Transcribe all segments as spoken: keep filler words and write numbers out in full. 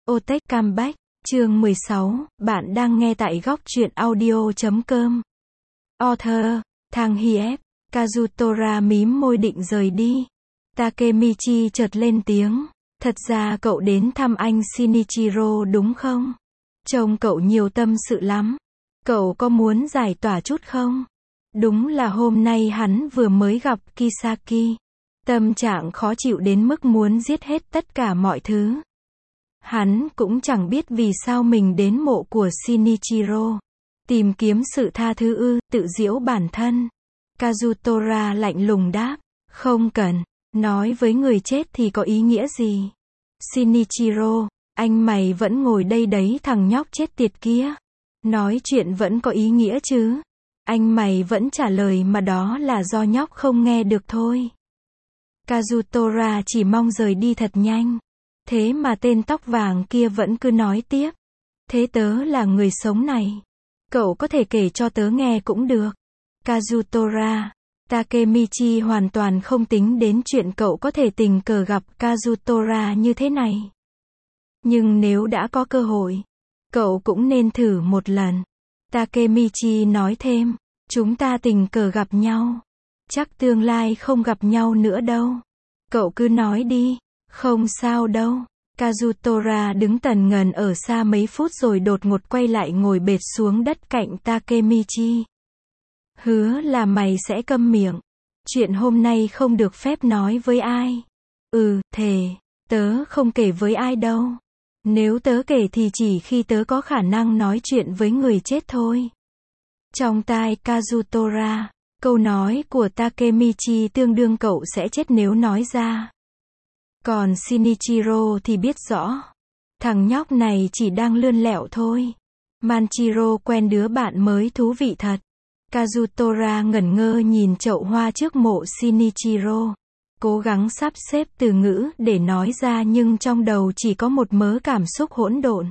Otech Comeback, chương mười sáu, bạn đang nghe tại góc truyện audio chấm com. Author, Thang Hiep, Kazutora mím môi định rời đi. Takemichi chợt lên tiếng, thật ra cậu đến thăm anh Shinichiro đúng không? Trông cậu nhiều tâm sự lắm. Cậu có muốn giải tỏa chút không? Đúng là hôm nay hắn vừa mới gặp Kisaki. Tâm trạng khó chịu đến mức muốn giết hết tất cả mọi thứ. Hắn cũng chẳng biết vì sao mình đến mộ của Shinichiro. Tìm kiếm sự tha thứ ư, tự giễu bản thân. Kazutora lạnh lùng đáp, không cần, nói với người chết thì có ý nghĩa gì? Shinichiro, anh mày vẫn ngồi đây đấy thằng nhóc chết tiệt kia. Nói chuyện vẫn có ý nghĩa chứ. Anh mày vẫn trả lời mà đó là do nhóc không nghe được thôi. Kazutora chỉ mong rời đi thật nhanh. Thế mà tên tóc vàng kia vẫn cứ nói tiếp. Thế tớ là người sống này. Cậu có thể kể cho tớ nghe cũng được. Kazutora. Takemichi hoàn toàn không tính đến chuyện cậu có thể tình cờ gặp Kazutora như thế này. Nhưng nếu đã có cơ hội, cậu cũng nên thử một lần. Takemichi nói thêm, chúng ta tình cờ gặp nhau. Chắc tương lai không gặp nhau nữa đâu. Cậu cứ nói đi. Không sao đâu. Kazutora đứng tần ngần ở xa mấy phút rồi đột ngột quay lại ngồi bệt xuống đất cạnh Takemichi. Hứa là mày sẽ câm miệng. Chuyện hôm nay không được phép nói với ai. Ừ, thề. Tớ không kể với ai đâu. Nếu tớ kể thì chỉ khi tớ có khả năng nói chuyện với người chết thôi. Trong tai Kazutora, câu nói của Takemichi tương đương cậu sẽ chết nếu nói ra. Còn Shinichiro thì biết rõ. Thằng nhóc này chỉ đang lươn lẹo thôi. Manchiro quen đứa bạn mới thú vị thật. Kazutora ngẩn ngơ nhìn chậu hoa trước mộ Shinichiro. Cố gắng sắp xếp từ ngữ để nói ra nhưng trong đầu chỉ có một mớ cảm xúc hỗn độn.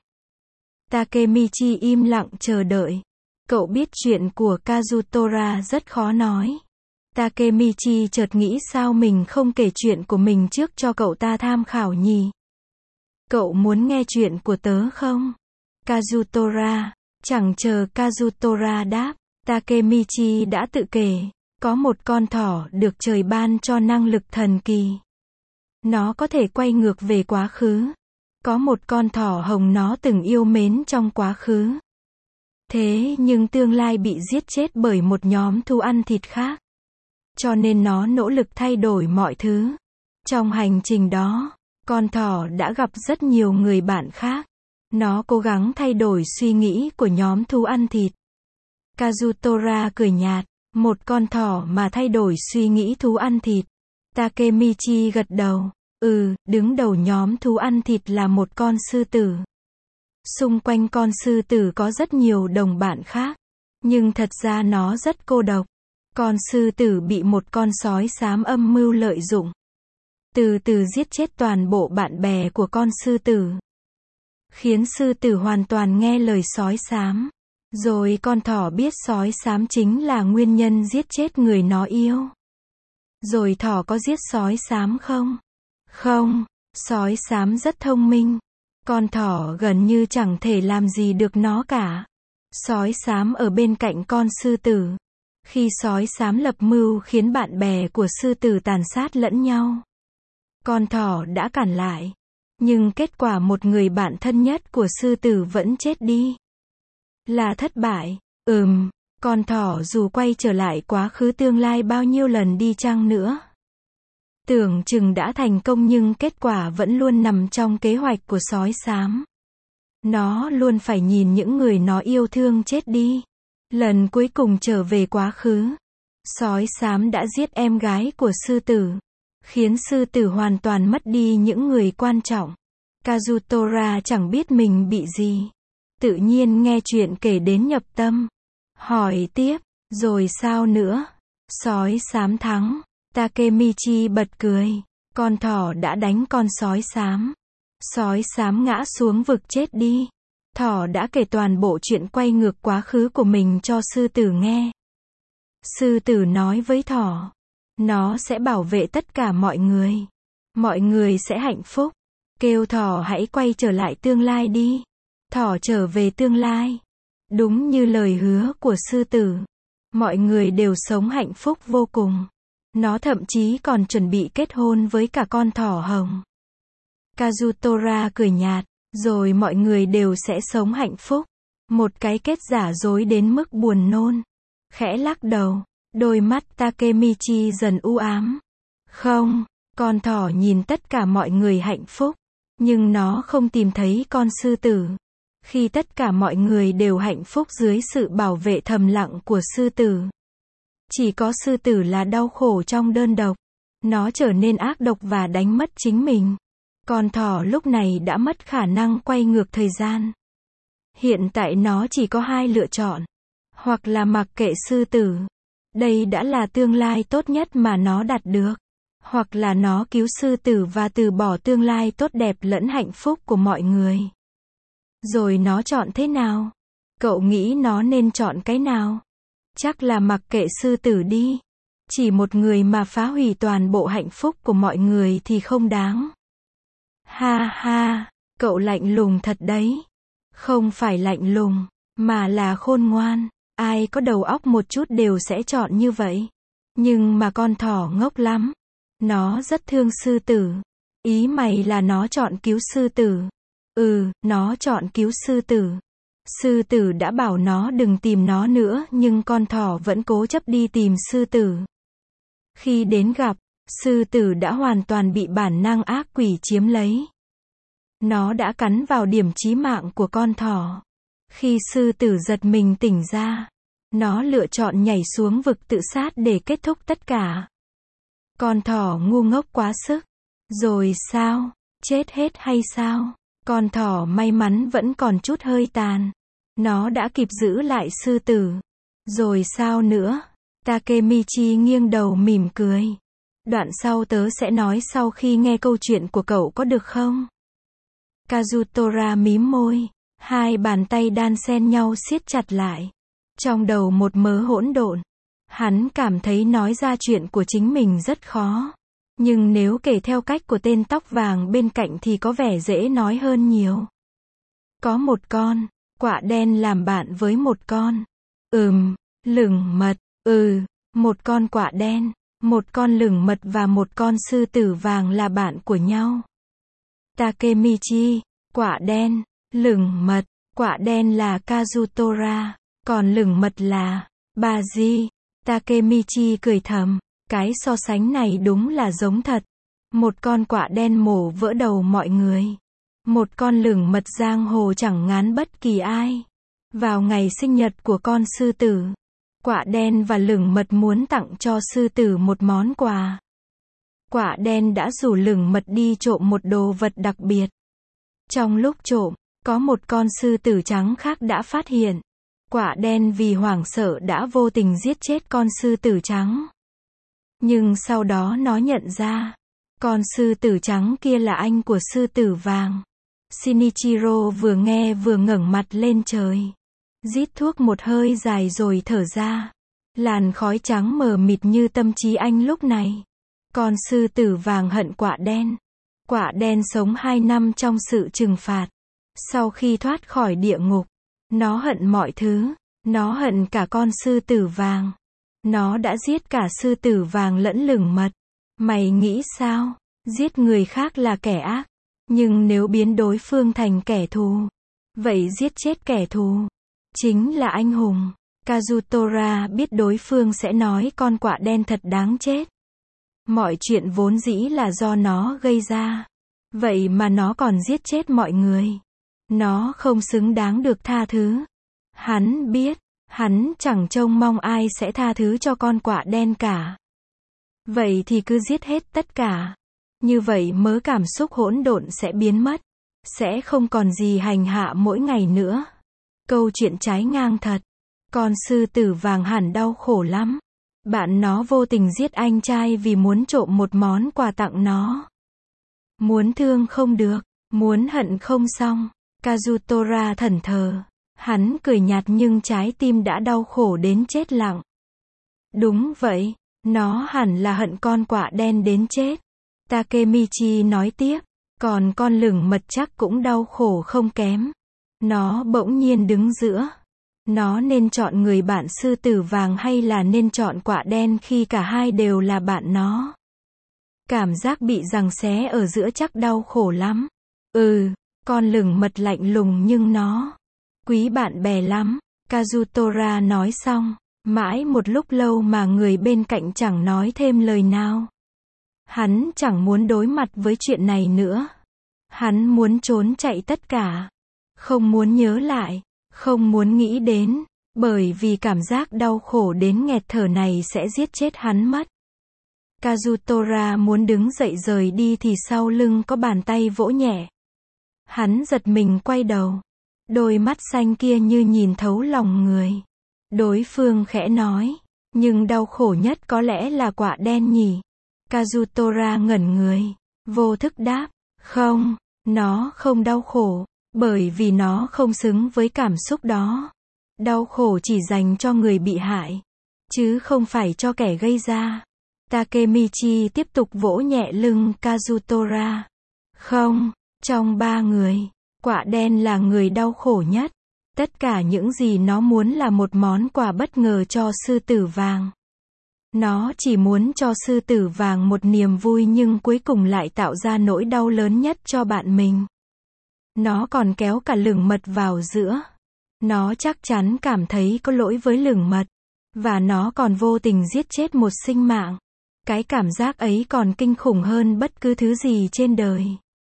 Takemichi im lặng chờ đợi. Cậu biết chuyện của Kazutora rất khó nói. Takemichi chợt nghĩ sao mình không kể chuyện của mình trước cho cậu ta tham khảo nhỉ? Cậu muốn nghe chuyện của tớ không? Kazutora. Chẳng chờ Kazutora đáp, Takemichi đã tự kể. Có một con thỏ được trời ban cho năng lực thần kỳ. Nó có thể quay ngược về quá khứ. Có một con thỏ hồng nó từng yêu mến trong quá khứ. Thế nhưng tương lai bị giết chết bởi một nhóm thú ăn thịt khác. Cho nên nó nỗ lực thay đổi mọi thứ. Trong hành trình đó, con thỏ đã gặp rất nhiều người bạn khác. Nó cố gắng thay đổi suy nghĩ của nhóm thú ăn thịt. Kazutora cười nhạt, một con thỏ mà thay đổi suy nghĩ thú ăn thịt. Takemichi gật đầu, ừ, đứng đầu nhóm thú ăn thịt là một con sư tử. Xung quanh con sư tử có rất nhiều đồng bạn khác. Nhưng thật ra nó rất cô độc. Con sư tử bị một con sói xám âm mưu lợi dụng. Từ từ giết chết toàn bộ bạn bè của con sư tử. Khiến sư tử hoàn toàn nghe lời sói xám. Rồi con thỏ biết sói xám chính là nguyên nhân giết chết người nó yêu. Rồi thỏ có giết sói xám không? Không, sói xám rất thông minh. Con thỏ gần như chẳng thể làm gì được nó cả. Sói xám ở bên cạnh con sư tử. Khi sói xám lập mưu khiến bạn bè của sư tử tàn sát lẫn nhau. Con thỏ đã cản lại. Nhưng kết quả một người bạn thân nhất của sư tử vẫn chết đi. Là thất bại. Ừm, con thỏ dù quay trở lại quá khứ tương lai bao nhiêu lần đi chăng nữa. Tưởng chừng đã thành công nhưng kết quả vẫn luôn nằm trong kế hoạch của sói xám. Nó luôn phải nhìn những người nó yêu thương chết đi. Lần cuối cùng trở về quá khứ, sói xám đã giết em gái của sư tử. Khiến sư tử hoàn toàn mất đi những người quan trọng. Kazutora chẳng biết mình bị gì. Tự nhiên nghe chuyện kể đến nhập tâm. Hỏi tiếp, rồi sao nữa? Sói xám thắng. Takemichi bật cười. Con thỏ đã đánh con sói xám. Sói xám ngã xuống vực chết đi. Thỏ đã kể toàn bộ chuyện quay ngược quá khứ của mình cho sư tử nghe. Sư tử nói với thỏ, nó sẽ bảo vệ tất cả mọi người. Mọi người sẽ hạnh phúc. Kêu thỏ hãy quay trở lại tương lai đi. Thỏ trở về tương lai. Đúng như lời hứa của sư tử. Mọi người đều sống hạnh phúc vô cùng. Nó thậm chí còn chuẩn bị kết hôn với cả con thỏ hồng. Kazutora cười nhạt, rồi mọi người đều sẽ sống hạnh phúc. Một cái kết giả dối đến mức buồn nôn. Khẽ lắc đầu, đôi mắt Takemichi dần u ám. Không, con thỏ nhìn tất cả mọi người hạnh phúc. Nhưng nó không tìm thấy con sư tử. Khi tất cả mọi người đều hạnh phúc dưới sự bảo vệ thầm lặng của sư tử. Chỉ có sư tử là đau khổ trong đơn độc. Nó trở nên ác độc và đánh mất chính mình. Con thỏ lúc này đã mất khả năng quay ngược thời gian. Hiện tại nó chỉ có hai lựa chọn. Hoặc là mặc kệ sư tử. Đây đã là tương lai tốt nhất mà nó đạt được. Hoặc là nó cứu sư tử và từ bỏ tương lai tốt đẹp lẫn hạnh phúc của mọi người. Rồi nó chọn thế nào? Cậu nghĩ nó nên chọn cái nào? Chắc là mặc kệ sư tử đi. Chỉ một người mà phá hủy toàn bộ hạnh phúc của mọi người thì không đáng. Ha ha, cậu lạnh lùng thật đấy. Không phải lạnh lùng, mà là khôn ngoan. Ai có đầu óc một chút đều sẽ chọn như vậy. Nhưng mà con thỏ ngốc lắm. Nó rất thương sư tử. Ý mày là nó chọn cứu sư tử. Ừ, nó chọn cứu sư tử. Sư tử đã bảo nó đừng tìm nó nữa, nhưng con thỏ vẫn cố chấp đi tìm sư tử. Khi đến gặp, sư tử đã hoàn toàn bị bản năng ác quỷ chiếm lấy. Nó đã cắn vào điểm chí mạng của con thỏ. Khi sư tử giật mình tỉnh ra, nó lựa chọn nhảy xuống vực tự sát để kết thúc tất cả. Con thỏ ngu ngốc quá sức. Rồi sao? Chết hết hay sao? Con thỏ may mắn vẫn còn chút hơi tàn. Nó đã kịp giữ lại sư tử. Rồi sao nữa? Takemichi nghiêng đầu mỉm cười. Đoạn sau tớ sẽ nói sau khi nghe câu chuyện của cậu có được không? Kazutora mím môi. Hai bàn tay đan xen nhau siết chặt lại. Trong đầu một mớ hỗn độn. Hắn cảm thấy nói ra chuyện của chính mình rất khó. Nhưng nếu kể theo cách của tên tóc vàng bên cạnh thì có vẻ dễ nói hơn nhiều. Có một con quạ đen làm bạn với một con ừm, lửng mật. Ừ, một con quạ đen, một con lửng mật và một con sư tử vàng là bạn của nhau. Takemichi, quạ đen, lửng mật, quạ đen là Kazutora, còn lửng mật là Baji. Takemichi cười thầm, cái so sánh này đúng là giống thật. Một con quạ đen mổ vỡ đầu mọi người. Một con lửng mật giang hồ chẳng ngán bất kỳ ai. Vào ngày sinh nhật của con sư tử, quạ đen và lửng mật muốn tặng cho sư tử một món quà. Quạ đen đã rủ lửng mật đi trộm một đồ vật đặc biệt. Trong lúc trộm, có một con sư tử trắng khác đã phát hiện. Quạ đen vì hoảng sợ đã vô tình giết chết con sư tử trắng. Nhưng sau đó nó nhận ra, con sư tử trắng kia là anh của sư tử vàng. Shinichiro vừa nghe vừa ngẩng mặt lên trời. Rít thuốc một hơi dài rồi thở ra. Làn khói trắng mờ mịt như tâm trí anh lúc này. Con sư tử vàng hận quạ đen. Quạ đen sống hai năm trong sự trừng phạt. Sau khi thoát khỏi địa ngục, nó hận mọi thứ. Nó hận cả con sư tử vàng. Nó đã giết cả sư tử vàng lẫn lửng mật. Mày nghĩ sao? Giết người khác là kẻ ác. Nhưng nếu biến đối phương thành kẻ thù, vậy giết chết kẻ thù chính là anh hùng. Kazutora biết đối phương sẽ nói con quạ đen thật đáng chết. Mọi chuyện vốn dĩ là do nó gây ra. Vậy mà nó còn giết chết mọi người. Nó không xứng đáng được tha thứ. Hắn biết, hắn chẳng trông mong ai sẽ tha thứ cho con quạ đen cả. Vậy thì cứ giết hết tất cả. Như vậy mớ cảm xúc hỗn độn sẽ biến mất. Sẽ không còn gì hành hạ mỗi ngày nữa. Câu chuyện trái ngang thật. Con sư tử vàng hẳn đau khổ lắm. Bạn nó vô tình giết anh trai vì muốn trộm một món quà tặng nó. Muốn thương không được, muốn hận không xong. Kazutora thẫn thờ. Hắn cười nhạt nhưng trái tim đã đau khổ đến chết lặng. Đúng vậy, nó hẳn là hận con quạ đen đến chết. Takemichi nói tiếp. Còn con lửng mật chắc cũng đau khổ không kém. Nó bỗng nhiên đứng giữa. Nó nên chọn người bạn sư tử vàng hay là nên chọn quạ đen khi cả hai đều là bạn nó? Cảm giác bị giằng xé ở giữa chắc đau khổ lắm. Ừ, con lửng mật lạnh lùng nhưng nó quý bạn bè lắm. Kazutora nói xong. Mãi một lúc lâu mà người bên cạnh chẳng nói thêm lời nào. Hắn chẳng muốn đối mặt với chuyện này nữa. Hắn muốn trốn chạy tất cả. Không muốn nhớ lại. Không muốn nghĩ đến. Bởi vì cảm giác đau khổ đến nghẹt thở này sẽ giết chết hắn mất. Kazutora muốn đứng dậy rời đi thì sau lưng có bàn tay vỗ nhẹ. Hắn giật mình quay đầu. Đôi mắt xanh kia như nhìn thấu lòng người. Đối phương khẽ nói. Nhưng đau khổ nhất có lẽ là quạ đen nhỉ? Kazutora ngẩn người. Vô thức đáp. Không, nó không đau khổ. Bởi vì nó không xứng với cảm xúc đó. Đau khổ chỉ dành cho người bị hại. Chứ không phải cho kẻ gây ra. Takemichi tiếp tục vỗ nhẹ lưng Kazutora. Không, trong ba người, quạ đen là người đau khổ nhất. Tất cả những gì nó muốn là một món quà bất ngờ cho sư tử vàng. Nó chỉ muốn cho sư tử vàng một niềm vui nhưng cuối cùng lại tạo ra nỗi đau lớn nhất cho bạn mình. Nó còn kéo cả lửng mật vào giữa. Nó chắc chắn cảm thấy có lỗi với lửng mật. Và nó còn vô tình giết chết một sinh mạng. Cái cảm giác ấy còn kinh khủng hơn bất cứ thứ gì trên đời.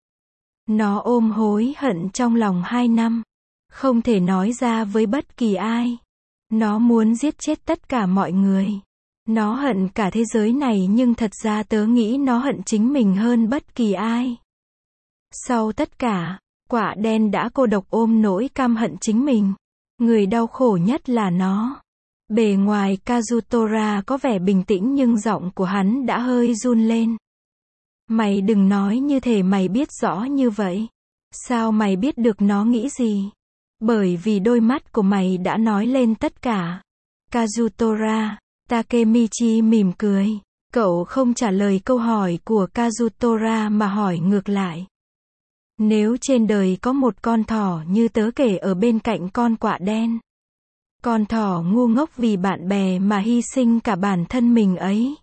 Nó ôm hối hận trong lòng hai năm. Không thể nói ra với bất kỳ ai. Nó muốn giết chết tất cả mọi người. Nó hận cả thế giới này nhưng thật ra tớ nghĩ nó hận chính mình hơn bất kỳ ai. Sau tất cả, quạ đen đã cô độc ôm nỗi căm hận chính mình. Người đau khổ nhất là nó. Bề ngoài Kazutora có vẻ bình tĩnh nhưng giọng của hắn đã hơi run lên. Mày đừng nói như thể mày biết rõ như vậy. Sao mày biết được nó nghĩ gì? Bởi vì đôi mắt của mày đã nói lên tất cả. Kazutora, Takemichi mỉm cười. Cậu không trả lời câu hỏi của Kazutora mà hỏi ngược lại. Nếu trên đời có một con thỏ như tớ kể ở bên cạnh con quạ đen. Con thỏ ngu ngốc vì bạn bè mà hy sinh cả bản thân mình ấy.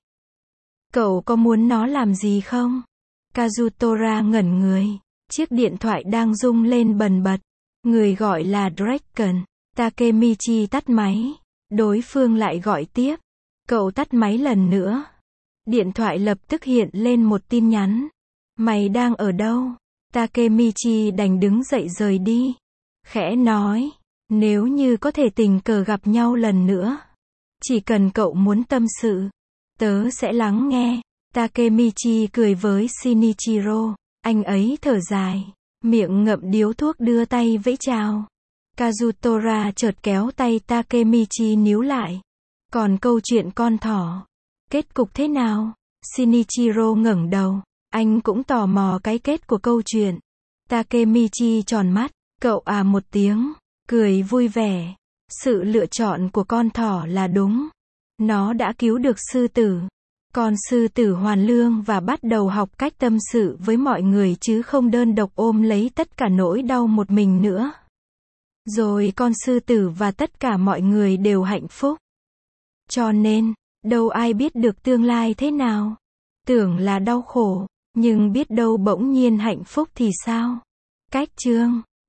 Cậu có muốn nó làm gì không? Kazutora ngẩn người. Chiếc điện thoại đang rung lên bần bật. Người gọi là Draken. Takemichi tắt máy. Đối phương lại gọi tiếp. Cậu tắt máy lần nữa. Điện thoại lập tức hiện lên một tin nhắn. Mày đang ở đâu? Takemichi đành đứng dậy rời đi. Khẽ nói. Nếu như có thể tình cờ gặp nhau lần nữa. Chỉ cần cậu muốn tâm sự. Tớ sẽ lắng nghe. Takemichi cười với Shinichiro. Anh ấy thở dài. Miệng ngậm điếu thuốc đưa tay vẫy chào. Kazutora chợt kéo tay Takemichi níu lại. Còn câu chuyện con thỏ. Kết cục thế nào? Shinichiro ngẩng đầu. Anh cũng tò mò cái kết của câu chuyện. Takemichi tròn mắt. Cậu à một tiếng. Cười vui vẻ. Sự lựa chọn của con thỏ là đúng. Nó đã cứu được sư tử. Con sư tử hoàn lương và bắt đầu học cách tâm sự với mọi người chứ không đơn độc ôm lấy tất cả nỗi đau một mình nữa. Rồi con sư tử và tất cả mọi người đều hạnh phúc. Cho nên, đâu ai biết được tương lai thế nào. Tưởng là đau khổ, nhưng biết đâu bỗng nhiên hạnh phúc thì sao? Cách chương